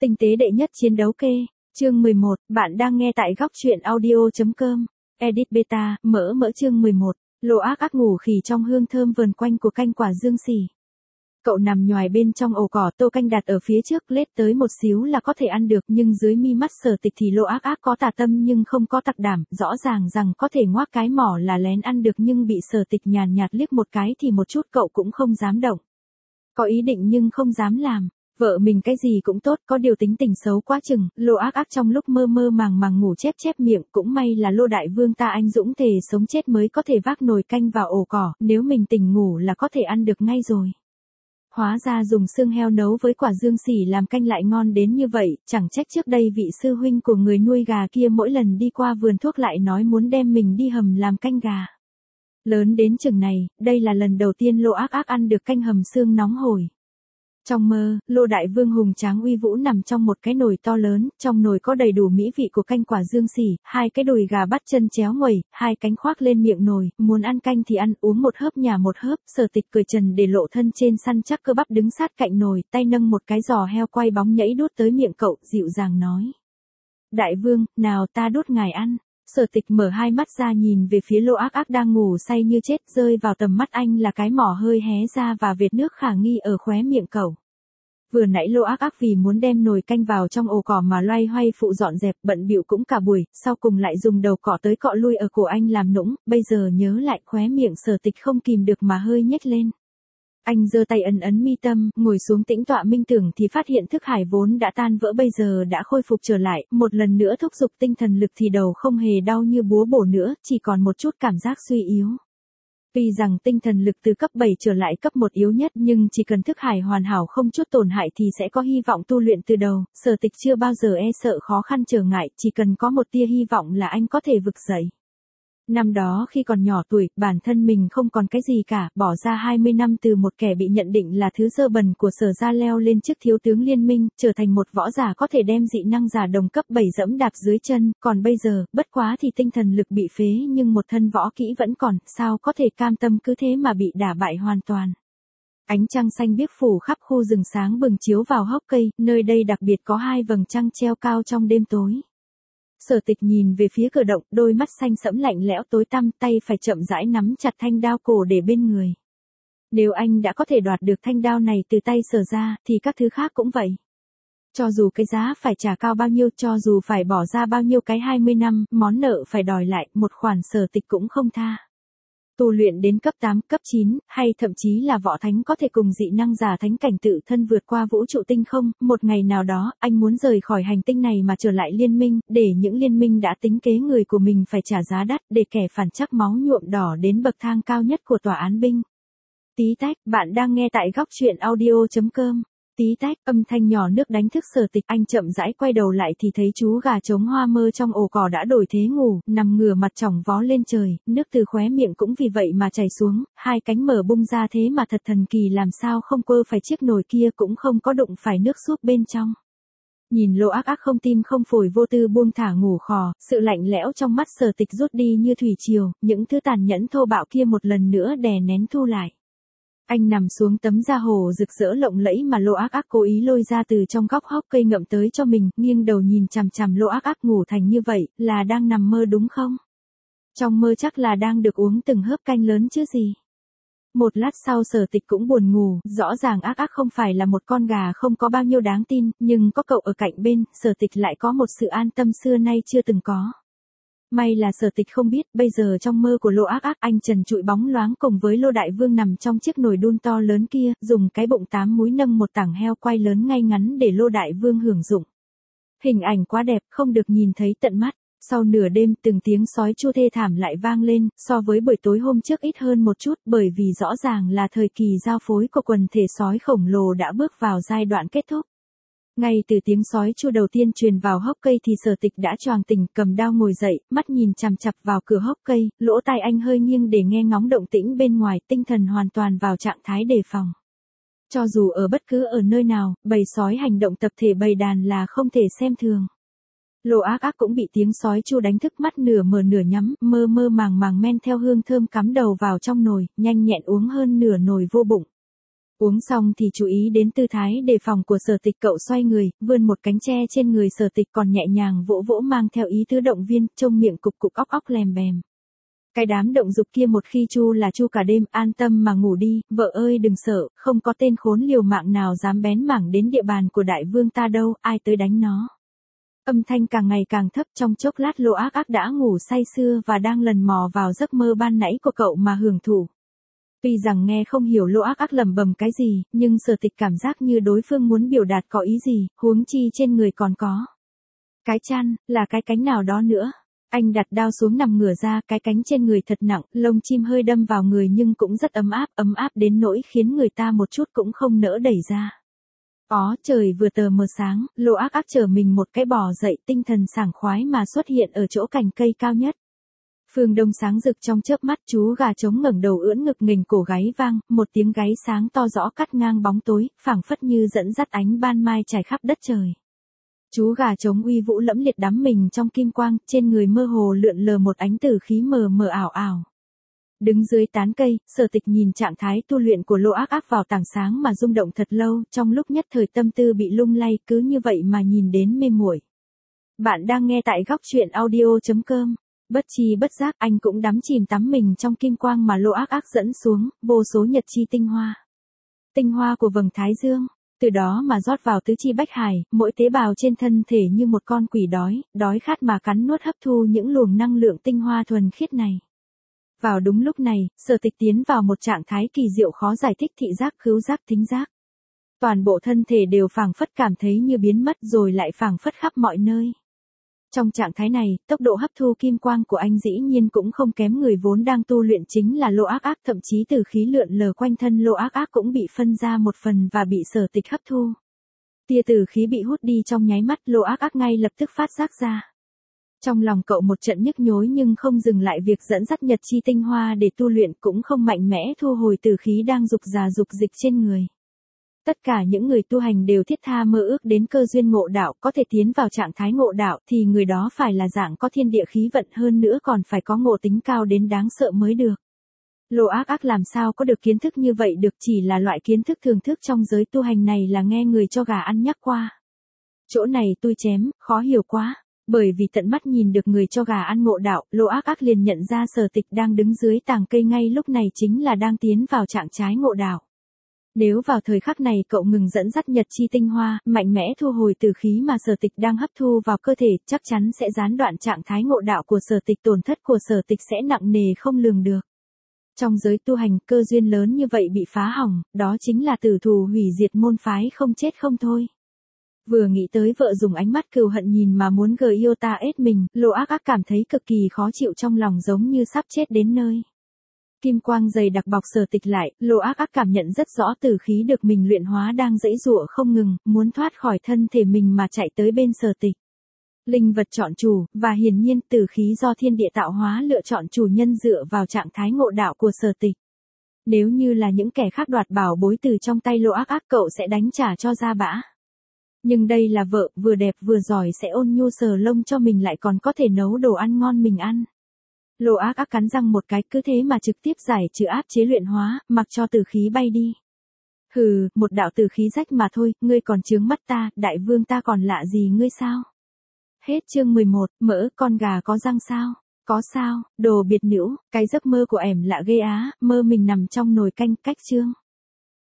Tinh tế đệ nhất chiến đấu kê, chương 11, bạn đang nghe tại góc truyện audio.com, edit beta, mỡ chương 11, Lô Ác Ác ngủ khỉ trong hương thơm vườn quanh của canh quả dương xỉ. Cậu nằm nhoài bên trong ổ cỏ, tô canh đặt ở phía trước, lết tới một xíu là có thể ăn được, nhưng dưới mi mắt Sở Tịch thì Lô Ác Ác có tà tâm nhưng không có tặc đảm, rõ ràng rằng có thể ngoác cái mỏ là lén ăn được nhưng bị Sở Tịch nhàn nhạt liếc một cái thì một chút cậu cũng không dám động. Có ý định nhưng không dám làm. Vợ mình cái gì cũng tốt, có điều tính tình xấu quá chừng. Lô Ác Ác trong lúc mơ mơ màng ngủ chép miệng, cũng may là Lô đại vương ta anh dũng thề sống chết mới có thể vác nồi canh vào ổ cỏ, nếu mình tỉnh ngủ là có thể ăn được ngay rồi. Hóa ra dùng xương heo nấu với quả dương xỉ làm canh lại ngon đến như vậy, chẳng trách trước đây vị sư huynh của người nuôi gà kia mỗi lần đi qua vườn thuốc lại nói muốn đem mình đi hầm làm canh gà. Lớn đến chừng này, đây là lần đầu tiên Lô Ác Ác ăn được canh hầm xương nóng hổi. Trong mơ, Lô đại vương hùng tráng uy vũ nằm trong một cái nồi to lớn, trong nồi có đầy đủ mỹ vị của canh quả dương xỉ, hai cái đùi gà bắt chân chéo nguẩy, hai cánh khoác lên miệng nồi, muốn ăn canh thì ăn, uống một hớp nhả một hớp. Sở Tịch cười trần để lộ thân trên săn chắc cơ bắp đứng sát cạnh nồi, tay nâng một cái giò heo quay bóng nhảy đút tới miệng cậu, dịu dàng nói: Đại vương, nào ta đút ngài ăn. Sở Tịch mở hai mắt ra nhìn về phía Lô Ác Ác đang ngủ say như chết, rơi vào tầm mắt anh là cái mỏ hơi hé ra và vệt nước khả nghi ở khóe miệng cậu. Vừa nãy Lô Ác Ác vì muốn đem nồi canh vào trong ổ cỏ mà loay hoay phụ dọn dẹp, bận bịu cũng cả buổi, sau cùng lại dùng đầu cọ tới cọ lui ở cổ anh làm nũng, bây giờ nhớ lại khóe miệng Sở Tịch không kìm được mà hơi nhếch lên. Anh giơ tay ấn mi tâm, ngồi xuống tĩnh tọa minh tưởng thì phát hiện thức hải vốn đã tan vỡ bây giờ đã khôi phục trở lại, một lần nữa thúc giục tinh thần lực thì đầu không hề đau như búa bổ nữa, chỉ còn một chút cảm giác suy yếu. Tuy rằng tinh thần lực từ cấp 7 trở lại cấp 1 yếu nhất nhưng chỉ cần thức hải hoàn hảo không chút tổn hại thì sẽ có hy vọng tu luyện từ đầu. Sở Tịch chưa bao giờ e sợ khó khăn trở ngại, chỉ cần có một tia hy vọng là anh có thể vực dậy. Năm đó khi còn nhỏ tuổi, bản thân mình không còn cái gì cả, bỏ ra 20 năm từ một kẻ bị nhận định là thứ dơ bẩn của Sở gia leo lên chức thiếu tướng liên minh, trở thành một võ giả có thể đem dị năng giả đồng cấp 7 dẫm đạp dưới chân, còn bây giờ, bất quá thì tinh thần lực bị phế nhưng một thân võ kỹ vẫn còn, sao có thể cam tâm cứ thế mà bị đả bại hoàn toàn. Ánh trăng xanh biếc phủ khắp khu rừng sáng bừng chiếu vào hốc cây, nơi đây đặc biệt có hai vầng trăng treo cao trong đêm tối. Sở Tịch nhìn về phía cửa động, đôi mắt xanh sẫm lạnh lẽo tối tăm, tay phải chậm rãi nắm chặt thanh đao cổ để bên người. Nếu anh đã có thể đoạt được thanh đao này từ tay Sở gia, thì các thứ khác cũng vậy. Cho dù cái giá phải trả cao bao nhiêu, cho dù phải bỏ ra bao nhiêu cái 20 năm, món nợ phải đòi lại, một khoản Sở Tịch cũng không tha. Tu luyện đến cấp 8, cấp 9, hay thậm chí là võ thánh có thể cùng dị năng giả thánh cảnh tự thân vượt qua vũ trụ tinh không, một ngày nào đó, anh muốn rời khỏi hành tinh này mà trở lại liên minh, để những liên minh đã tính kế người của mình phải trả giá đắt, để kẻ phản chắc máu nhuộm đỏ đến bậc thang cao nhất của tòa án binh. Tí tách, bạn đang nghe tại góc truyện audio.com. Tí tách, âm thanh nhỏ nước đánh thức Sở Tịch, anh chậm rãi quay đầu lại thì thấy chú gà trống Hoa Mơ trong ổ cỏ đã đổi thế ngủ, nằm ngửa mặt chỏng vó lên trời, nước từ khóe miệng cũng vì vậy mà chảy xuống, hai cánh mở bung ra thế mà thật thần kỳ, làm sao không quơ phải chiếc nồi kia cũng không có đụng phải nước súp bên trong. Nhìn Lô Ác Ác không tim không phổi vô tư buông thả ngủ khò, sự lạnh lẽo trong mắt Sở Tịch rút đi như thủy triều, những thứ tàn nhẫn thô bạo kia một lần nữa đè nén thu lại. Anh nằm xuống tấm da hồ rực rỡ lộng lẫy mà Lô Ác Ác cố ý lôi ra từ trong góc hốc cây ngậm tới cho mình, nghiêng đầu nhìn chằm chằm Lô Ác Ác ngủ thành như vậy, là đang nằm mơ đúng không? Trong mơ chắc là đang được uống từng hớp canh lớn chứ gì. Một lát sau Sở Tịch cũng buồn ngủ, rõ ràng Ác Ác không phải là một con gà không có bao nhiêu đáng tin, nhưng có cậu ở cạnh bên, Sở Tịch lại có một sự an tâm xưa nay chưa từng có. May là Sở Tịch không biết, bây giờ trong mơ của Lô Ác Ác, anh trần trụi bóng loáng cùng với Lô đại vương nằm trong chiếc nồi đun to lớn kia, dùng cái bụng 8 múi nâng một tảng heo quay lớn ngay ngắn để Lô đại vương hưởng dụng. Hình ảnh quá đẹp, không được nhìn thấy tận mắt. Sau nửa đêm, từng tiếng sói chu thê thảm lại vang lên, so với buổi tối hôm trước ít hơn một chút, bởi vì rõ ràng là thời kỳ giao phối của quần thể sói khổng lồ đã bước vào giai đoạn kết thúc. Ngay từ tiếng sói chu đầu tiên truyền vào hốc cây thì Sở Tịch đã choàng tỉnh, cầm đao ngồi dậy, mắt nhìn chằm chằm vào cửa hốc cây, lỗ tai anh hơi nghiêng để nghe ngóng động tĩnh bên ngoài, tinh thần hoàn toàn vào trạng thái đề phòng. Cho dù ở bất cứ ở nơi nào, bầy sói hành động tập thể bầy đàn là không thể xem thường. Lô Ác Ác cũng bị tiếng sói chu đánh thức, mắt nửa mở nửa nhắm, mơ mơ màng men theo hương thơm cắm đầu vào trong nồi, nhanh nhẹn uống hơn nửa nồi vô bụng. Uống xong thì chú ý đến tư thái đề phòng của Sở Tịch, cậu xoay người, vươn một cánh tre trên người Sở Tịch còn nhẹ nhàng vỗ vỗ mang theo ý tứ động viên, trông miệng cục cục óc óc lèm bèm. Cái đám động dục kia một khi chu là chu cả đêm, an tâm mà ngủ đi, vợ ơi đừng sợ, không có tên khốn liều mạng nào dám bén mảng đến địa bàn của đại vương ta đâu, ai tới đánh nó. Âm thanh càng ngày càng thấp, trong chốc lát Lô Ác Ác đã ngủ say sưa và đang lần mò vào giấc mơ ban nãy của cậu mà hưởng thụ. Tuy rằng nghe không hiểu Lô Ác Ác lẩm bẩm cái gì, nhưng Sở Tịch cảm giác như đối phương muốn biểu đạt có ý gì, huống chi trên người còn có cái chăn, là cái cánh nào đó nữa. Anh đặt đao xuống nằm ngửa ra, cái cánh trên người thật nặng, lông chim hơi đâm vào người nhưng cũng rất ấm áp đến nỗi khiến người ta một chút cũng không nỡ đẩy ra. Trời vừa tờ mờ sáng, Lô Ác Ác trở mình một cái bò dậy, tinh thần sảng khoái mà xuất hiện ở chỗ cành cây cao nhất. Phương đông sáng rực trong chớp mắt, chú gà trống ngẩng đầu ưỡn ngực nghềnh cổ gáy vang, một tiếng gáy sáng to rõ cắt ngang bóng tối, phảng phất như dẫn dắt ánh ban mai trải khắp đất trời. Chú gà trống uy vũ lẫm liệt đắm mình trong kim quang, trên người mơ hồ lượn lờ một ánh tử khí mờ mờ ảo ảo. Đứng dưới tán cây, Sở Tịch nhìn trạng thái tu luyện của Lô Ác Ác vào tảng sáng mà rung động thật lâu, trong lúc nhất thời tâm tư bị lung lay, cứ như vậy mà nhìn đến mê muội. Bạn đang nghe tại góc truyện audio.com. Bất chi bất giác anh cũng đắm chìm tắm mình trong kim quang mà Lô Ác Ác dẫn xuống, vô số nhật chi tinh hoa. Tinh hoa của vầng thái dương, từ đó mà rót vào tứ chi bách hải, mỗi tế bào trên thân thể như một con quỷ đói khát mà cắn nuốt hấp thu những luồng năng lượng tinh hoa thuần khiết này. Vào đúng lúc này, Sở Tịch tiến vào một trạng thái kỳ diệu khó giải thích, thị giác, khứu giác, thính giác. Toàn bộ thân thể đều phảng phất cảm thấy như biến mất rồi lại phảng phất khắp mọi nơi. Trong trạng thái này, tốc độ hấp thu kim quang của anh dĩ nhiên cũng không kém người vốn đang tu luyện chính là Lô Ác Ác, thậm chí từ khí lượn lờ quanh thân Lô Ác Ác cũng bị phân ra một phần và bị Sở Tịch hấp thu. Tia tử khí bị hút đi trong nháy mắt, Lô Ác Ác ngay lập tức phát giác ra. Trong lòng cậu một trận nhức nhối nhưng không dừng lại việc dẫn dắt nhật chi tinh hoa để tu luyện, cũng không mạnh mẽ thu hồi tử khí đang dục dịch trên người. Tất cả những người tu hành đều thiết tha mơ ước đến cơ duyên ngộ đạo, có thể tiến vào trạng thái ngộ đạo thì người đó phải là dạng có thiên địa khí vận, hơn nữa còn phải có ngộ tính cao đến đáng sợ mới được. Lô Ác Ác làm sao có được kiến thức như vậy được, chỉ là loại kiến thức thường thức trong giới tu hành này là nghe người cho gà ăn nhắc qua. Chỗ này tôi chém, khó hiểu quá. Bởi vì tận mắt nhìn được người cho gà ăn ngộ đạo, Lô Ác Ác liền nhận ra Sở Tịch đang đứng dưới tàng cây ngay lúc này chính là đang tiến vào trạng trái ngộ đạo. Nếu vào thời khắc này cậu ngừng dẫn dắt nhật chi tinh hoa, mạnh mẽ thu hồi tử khí mà Sở Tịch đang hấp thu vào cơ thể, chắc chắn sẽ gián đoạn trạng thái ngộ đạo của Sở Tịch, tổn thất của Sở Tịch sẽ nặng nề không lường được. Trong giới tu hành, cơ duyên lớn như vậy bị phá hỏng, đó chính là tử thù hủy diệt môn phái không chết không thôi. Vừa nghĩ tới vợ dùng ánh mắt cừu hận nhìn mà muốn yêu ta ết mình, Lô Ác Ác cảm thấy cực kỳ khó chịu, trong lòng giống như sắp chết đến nơi. Kim quang dày đặc bọc Sở Tịch lại, Lô Ác Ác cảm nhận rất rõ tử khí được mình luyện hóa đang giãy giụa không ngừng, muốn thoát khỏi thân thể mình mà chạy tới bên Sở Tịch. Linh vật chọn chủ, và hiển nhiên tử khí do thiên địa tạo hóa lựa chọn chủ nhân dựa vào trạng thái ngộ đạo của Sở Tịch. Nếu như là những kẻ khác đoạt bảo bối từ trong tay Lô Ác Ác, cậu sẽ đánh trả cho ra bã. Nhưng đây là vợ, vừa đẹp vừa giỏi, sẽ ôn nhu sờ lông cho mình, lại còn có thể nấu đồ ăn ngon mình ăn. Lô Ác Ác cắn răng một cái, cứ thế mà trực tiếp giải trừ áp chế luyện hóa, mặc cho tử khí bay đi. Hừ, một đạo tử khí rách mà thôi, ngươi còn chướng mắt ta, đại vương ta còn lạ gì ngươi sao? Hết chương 11, mỡ, con gà có răng sao? Có sao, đồ biệt nữ, cái giấc mơ của ẻm lạ ghê á, mơ mình nằm trong nồi canh, cách chương.